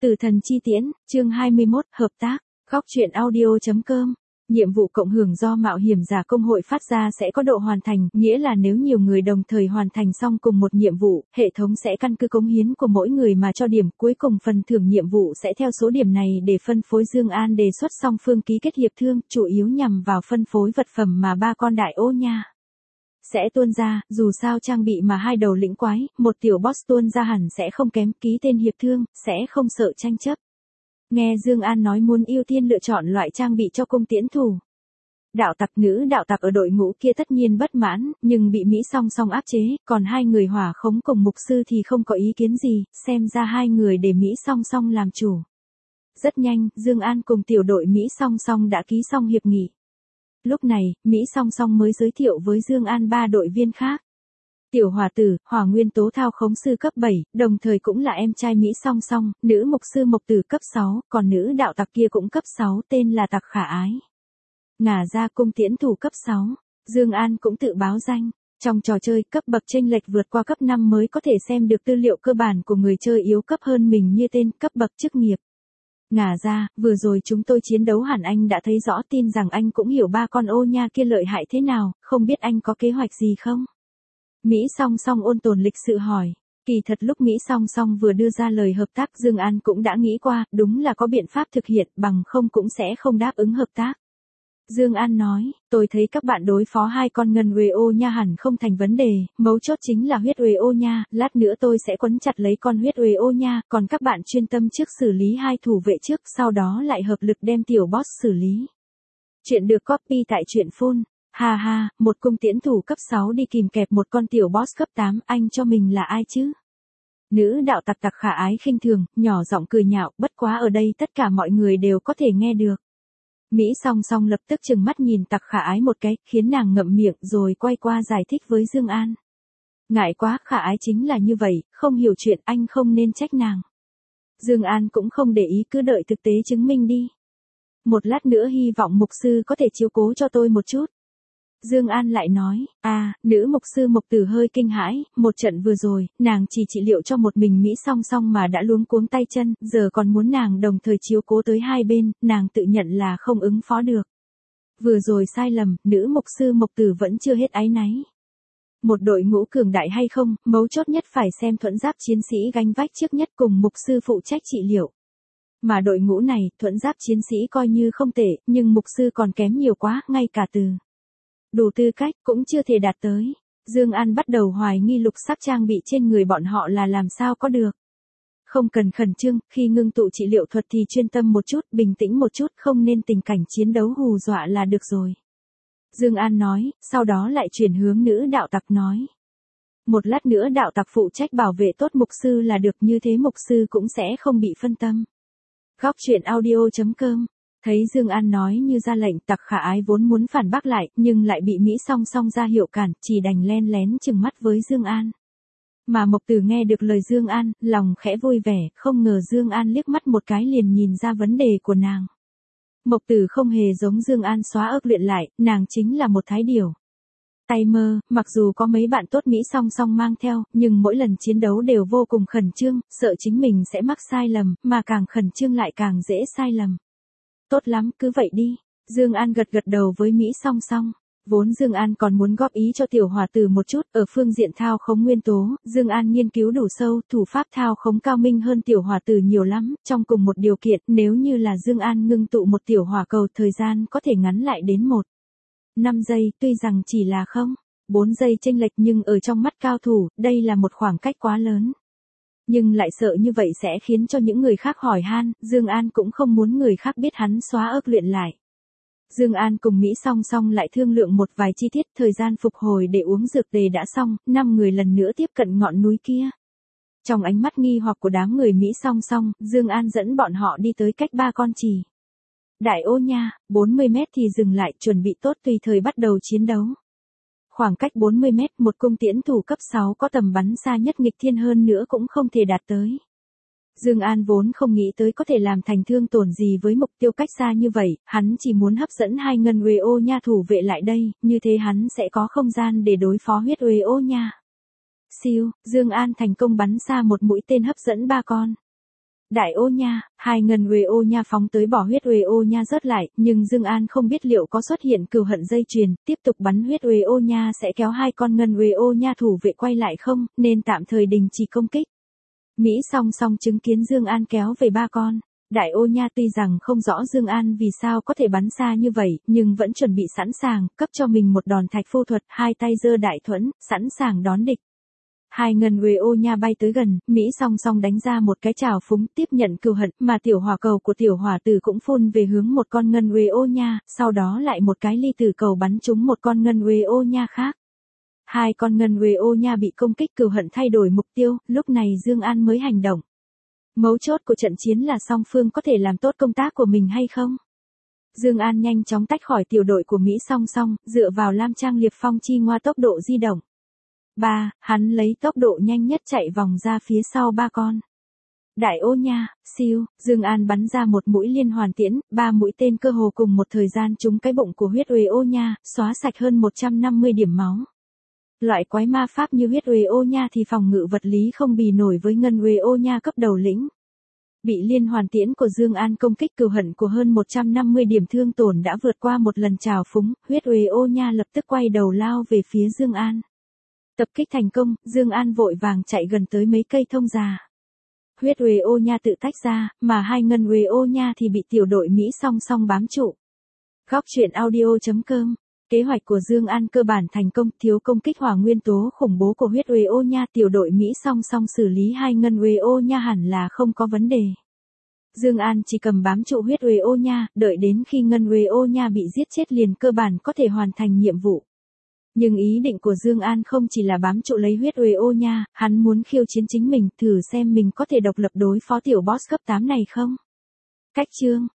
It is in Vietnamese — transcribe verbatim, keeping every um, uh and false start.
Tử thần chi tiễn, chương hai mươi mốt, hợp tác, góc truyện audio.com. Nhiệm vụ cộng hưởng do mạo hiểm giả công hội phát ra sẽ có độ hoàn thành, nghĩa là nếu nhiều người đồng thời hoàn thành xong cùng một nhiệm vụ, hệ thống sẽ căn cứ cống hiến của mỗi người mà cho điểm, cuối cùng phần thưởng nhiệm vụ sẽ theo số điểm này để phân phối. Dương An đề xuất song phương ký kết hiệp thương, chủ yếu nhằm vào phân phối vật phẩm mà ba con đại ô nha sẽ tuôn ra, dù sao trang bị mà hai đầu lĩnh quái, một tiểu boss tuôn ra hẳn sẽ không kém, ký tên hiệp thương, sẽ không sợ tranh chấp. Nghe Dương An nói muốn ưu tiên lựa chọn loại trang bị cho cung tiễn thủ. Đạo tặc nữ đạo tặc ở đội ngũ kia tất nhiên bất mãn, nhưng bị Mỹ song song áp chế, còn hai người hỏa khống cùng mục sư thì không có ý kiến gì, xem ra hai người để Mỹ song song làm chủ. Rất nhanh, Dương An cùng tiểu đội Mỹ song song đã ký xong hiệp nghị. Lúc này, Mỹ song song mới giới thiệu với Dương An ba đội viên khác. Tiểu hỏa tử, hỏa nguyên tố thao khống sư cấp bảy, đồng thời cũng là em trai Mỹ song song, nữ mục sư mộc tử cấp sáu, còn nữ đạo tặc kia cũng cấp sáu, tên là Tặc Khả Ái. Ngả ra cung tiễn thủ cấp sáu, Dương An cũng tự báo danh. Trong trò chơi, cấp bậc chênh lệch vượt qua cấp năm mới có thể xem được tư liệu cơ bản của người chơi yếu cấp hơn mình như tên, cấp bậc chức nghiệp. Ngả ra, vừa rồi chúng tôi chiến đấu hẳn anh đã thấy rõ, tin rằng anh cũng hiểu ba con ô nha kia lợi hại thế nào, không biết anh có kế hoạch gì không? Mỹ song song ôn tồn lịch sự hỏi. Kỳ thật lúc Mỹ song song vừa đưa ra lời hợp tác, Dương An cũng đã nghĩ qua, đúng là có biện pháp thực hiện, bằng không cũng sẽ không đáp ứng hợp tác. Dương An nói, tôi thấy các bạn đối phó hai con ngân uế ô nha hẳn không thành vấn đề, mấu chốt chính là huyết uế ô nha, lát nữa tôi sẽ quấn chặt lấy con huyết uế ô nha, còn các bạn chuyên tâm trước xử lý hai thủ vệ trước, sau đó lại hợp lực đem tiểu boss xử lý. Chuyện được copy tại truyện phun. Ha ha, một cung tiễn thủ cấp sáu đi kìm kẹp một con tiểu boss cấp tám, anh cho mình là ai chứ? Nữ đạo tặc Tặc Khả Ái khinh thường, nhỏ giọng cười nhạo, bất quá ở đây tất cả mọi người đều có thể nghe được. Mỹ song song lập tức trừng mắt nhìn Tặc Khả Ái một cái, khiến nàng ngậm miệng rồi quay qua giải thích với Dương An. Ngại quá, Khả Ái chính là như vậy, không hiểu chuyện, anh không nên trách nàng. Dương An cũng không để ý, cứ đợi thực tế chứng minh đi. Một lát nữa hy vọng mục sư có thể chiếu cố cho tôi một chút. Dương An lại nói, à, nữ mục sư Mộc Tử hơi kinh hãi, một trận vừa rồi, nàng chỉ trị liệu cho một mình Mỹ song song mà đã luống cuống tay chân, giờ còn muốn nàng đồng thời chiếu cố tới hai bên, nàng tự nhận là không ứng phó được. Vừa rồi sai lầm, nữ mục sư Mộc Tử vẫn chưa hết áy náy. Một đội ngũ cường đại hay không, mấu chốt nhất phải xem thuẫn giáp chiến sĩ gánh vác trước nhất cùng mục sư phụ trách trị liệu. Mà đội ngũ này, thuẫn giáp chiến sĩ coi như không tệ, nhưng mục sư còn kém nhiều quá, ngay cả từ đủ tư cách cũng chưa thể đạt tới. Dương An bắt đầu hoài nghi lục sắc trang bị trên người bọn họ là làm sao có được. Không cần khẩn trương, khi ngưng tụ trị liệu thuật thì chuyên tâm một chút, bình tĩnh một chút, không nên tình cảnh chiến đấu hù dọa là được rồi. Dương An nói, sau đó lại chuyển hướng nữ đạo tặc nói. Một lát nữa đạo tặc phụ trách bảo vệ tốt mục sư là được, như thế mục sư cũng sẽ không bị phân tâm. Góc truyện audio.com. Thấy Dương An nói như ra lệnh, Tặc Khả Ái vốn muốn phản bác lại, nhưng lại bị Mỹ song song ra hiệu cản, chỉ đành len lén trừng mắt với Dương An. Mà Mộc Tử nghe được lời Dương An, lòng khẽ vui vẻ, không ngờ Dương An liếc mắt một cái liền nhìn ra vấn đề của nàng. Mộc Tử không hề giống Dương An xóa ước luyện lại, nàng chính là một thái điểu. Tay mơ, mặc dù có mấy bạn tốt Mỹ song song mang theo, nhưng mỗi lần chiến đấu đều vô cùng khẩn trương, sợ chính mình sẽ mắc sai lầm, mà càng khẩn trương lại càng dễ sai lầm. Tốt lắm, cứ vậy đi. Dương An gật gật đầu với Mỹ song song. Vốn Dương An còn muốn góp ý cho tiểu hỏa tử một chút, ở phương diện thao khống nguyên tố, Dương An nghiên cứu đủ sâu, thủ pháp thao khống cao minh hơn tiểu hỏa tử nhiều lắm, trong cùng một điều kiện, nếu như là Dương An ngưng tụ một tiểu hỏa cầu, thời gian có thể ngắn lại đến một năm giây, tuy rằng chỉ là không bốn giây chênh lệch nhưng ở trong mắt cao thủ, đây là một khoảng cách quá lớn. Nhưng lại sợ như vậy sẽ khiến cho những người khác hỏi han, Dương An cũng không muốn người khác biết hắn xóa ước luyện lại. Dương An cùng Mỹ song song lại thương lượng một vài chi tiết, thời gian phục hồi để uống dược tề đã xong, năm người lần nữa tiếp cận ngọn núi kia. Trong ánh mắt nghi hoặc của đám người Mỹ song song, Dương An dẫn bọn họ đi tới cách ba con chì. Đại ô nha, bốn mươi mét thì dừng lại, chuẩn bị tốt tùy thời bắt đầu chiến đấu. Khoảng cách bốn mươi mét, một cung tiễn thủ cấp sáu có tầm bắn xa nhất nghịch thiên hơn nữa cũng không thể đạt tới. Dương An vốn không nghĩ tới có thể làm thành thương tổn gì với mục tiêu cách xa như vậy, hắn chỉ muốn hấp dẫn hai ngân uế ô nha thủ vệ lại đây, như thế hắn sẽ có không gian để đối phó huyết uế ô nha. Siêu, Dương An thành công bắn xa một mũi tên hấp dẫn ba con Đại ô nha, hai ngân uê ô nha phóng tới bỏ huyết uê ô nha rớt lại, nhưng Dương An không biết liệu có xuất hiện cừu hận dây chuyền, tiếp tục bắn huyết uê ô nha sẽ kéo hai con ngân uê ô nha thủ vệ quay lại không, nên tạm thời đình chỉ công kích. Mỹ song song chứng kiến Dương An kéo về ba con. Đại ô nha tuy rằng không rõ Dương An vì sao có thể bắn xa như vậy, nhưng vẫn chuẩn bị sẵn sàng, cấp cho mình một đòn thạch phu thuật, hai tay giơ đại thuẫn, sẵn sàng đón địch. Hai ngân uê ô nha bay tới gần, Mỹ song song đánh ra một cái trào phúng tiếp nhận cừu hận, mà tiểu hỏa cầu của tiểu hỏa tử cũng phun về hướng một con ngân uê ô nha, sau đó lại một cái ly tử cầu bắn trúng một con ngân uê ô nha khác. Hai con ngân uê ô nha bị công kích, cừu hận thay đổi mục tiêu, lúc này Dương An mới hành động. Mấu chốt của trận chiến là song phương có thể làm tốt công tác của mình hay không. Dương An nhanh chóng tách khỏi tiểu đội của Mỹ song song, dựa vào Lam Trang Liệp Phong chi ngoa tốc độ di động. ba. Hắn lấy tốc độ nhanh nhất chạy vòng ra phía sau ba con. Đại ô nha, siêu, Dương An bắn ra một mũi liên hoàn tiễn, ba mũi tên cơ hồ cùng một thời gian trúng cái bụng của huyết uê ô nha, xóa sạch hơn một trăm năm mươi điểm máu. Loại quái ma pháp như huyết uê ô nha thì phòng ngự vật lý không bì nổi với ngân uê ô nha cấp đầu lĩnh. Bị liên hoàn tiễn của Dương An công kích, cừu hận của hơn một trăm năm mươi điểm thương tổn đã vượt qua một lần trào phúng, huyết uê ô nha lập tức quay đầu lao về phía Dương An. Tập kích thành công, Dương An vội vàng chạy gần tới mấy cây thông già. Huyết uê ô nha tự tách ra, mà hai ngân uê ô nha thì bị tiểu đội Mỹ song song bám trụ. Góc truyện audio chấm com. Kế hoạch của Dương An cơ bản thành công, thiếu công kích hỏa nguyên tố khủng bố của huyết uê ô nha, tiểu đội Mỹ song song xử lý hai ngân uê ô nha hẳn là không có vấn đề. Dương An chỉ cầm bám trụ huyết uê ô nha, đợi đến khi ngân uê ô nha bị giết chết liền cơ bản có thể hoàn thành nhiệm vụ. Nhưng ý định của Dương An không chỉ là bám trụ lấy huyết uê ô nha, hắn muốn khiêu chiến chính mình, thử xem mình có thể độc lập đối phó tiểu boss cấp tám này không. Cách chương